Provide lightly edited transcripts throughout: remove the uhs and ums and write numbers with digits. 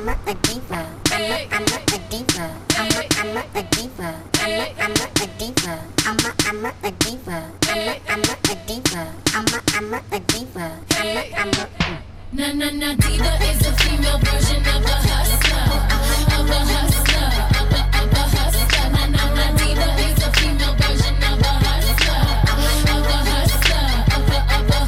Diva is a female version of a hustler, of a hustler, of a hustler. Diva is a female version of a hustler, of a hustler, of a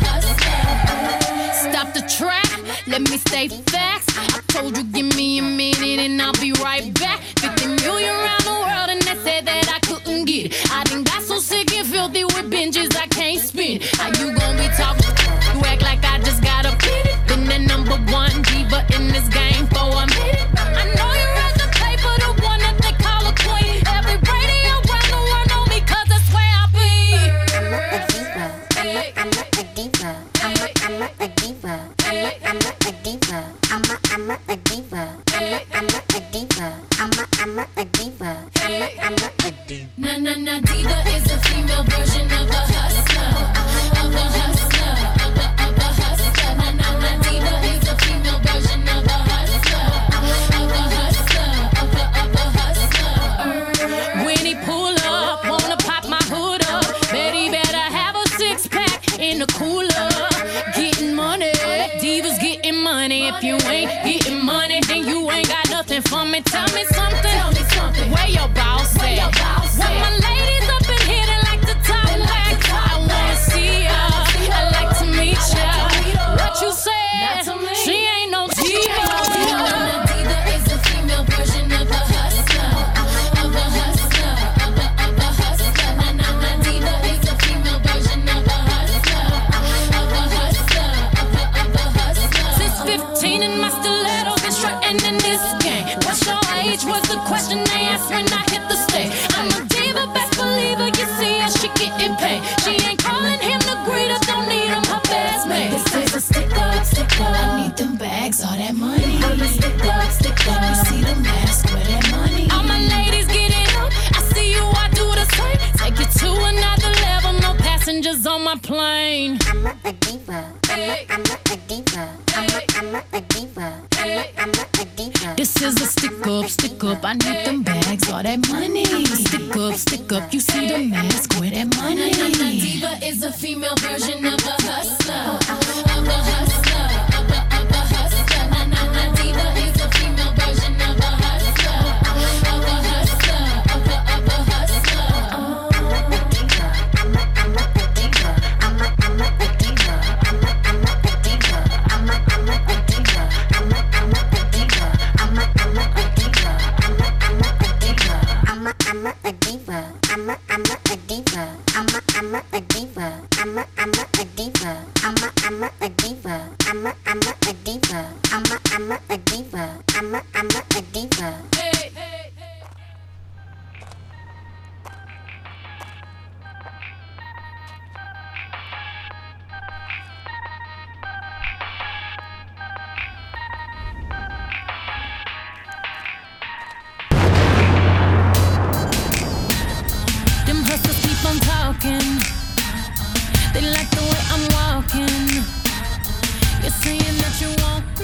hustler. Stop the track, let me stay facts. I told you give me a minute and I'll be right back. 50 million around the world and they said that I couldn't get it. I done got so sick and filthy with binges I can't spin. How you gon' be talking? You act like I just got a pity. Been the number one diva in this game for a minute. I know you read the paper, the one that they call a queen. Every radio around the world know me 'cause that's where I be. I'm not a diva. I'm not a diva. I'm not a diva. I'm not a diva. I'm not a diva. I'm not a diva. I'm not a diva. I'm not a diva. Nah, diva is a female version of a hustler, of a hustler, of a hustler. Nah, diva is a female version of a hustler, of a hustler, of a hustler. When he pull up, wanna pop my hood up. Betty better have a six pack in the cooler. Getting money, divas getting money. If you ain't getting money, then you ain't got nothing for me. Tell me something. Where your boss at? When my ladies up in here, they like to talk back. I wanna see ya, I like to meet ya. What you said? She ain't no diva. Diva is a female version of a hustler, of a hustler, of a hustler. Nah, diva is a female version of a hustler, of a hustler, of a hustler. Since 15 in my stilettos and strutting in this game. What's your age was the question they asked when I hit the stage. I'm a diva, best believer, you see her, she getting paid. She ain't calling him the greeter, don't need him, her best mate. This is a stick up, I need them bags, all that money. I'm a stick up, you see the mask with that money. All my ladies get it up, I see you, I do the same. Take it to another level, no passengers on my plane. I'm not a diva. I'm not a diva. I'm not a diva. I'm not a diva. This is a stick up, I need them bags, all that money. Stick up, you see the mask with that money. Diva is a female version of a hustler, of a hustler, of a hustler. Diva is a female version of a hustler, of a hustler, of a hustler. I'm not a diva. I'm not a diva. I'm not a diva. I'm not a diva. I'm not a diva. I'm not a diva. I'm not a diva. I'm not a diva. I'm not a diva. I'm not a diva. I'm not a diva. I'm not a diva. I'm not a diva. I'm not a diva. I'm not a diva. Hey. Them hustlers keep on talking. They like the way I'm walking. You're saying that you want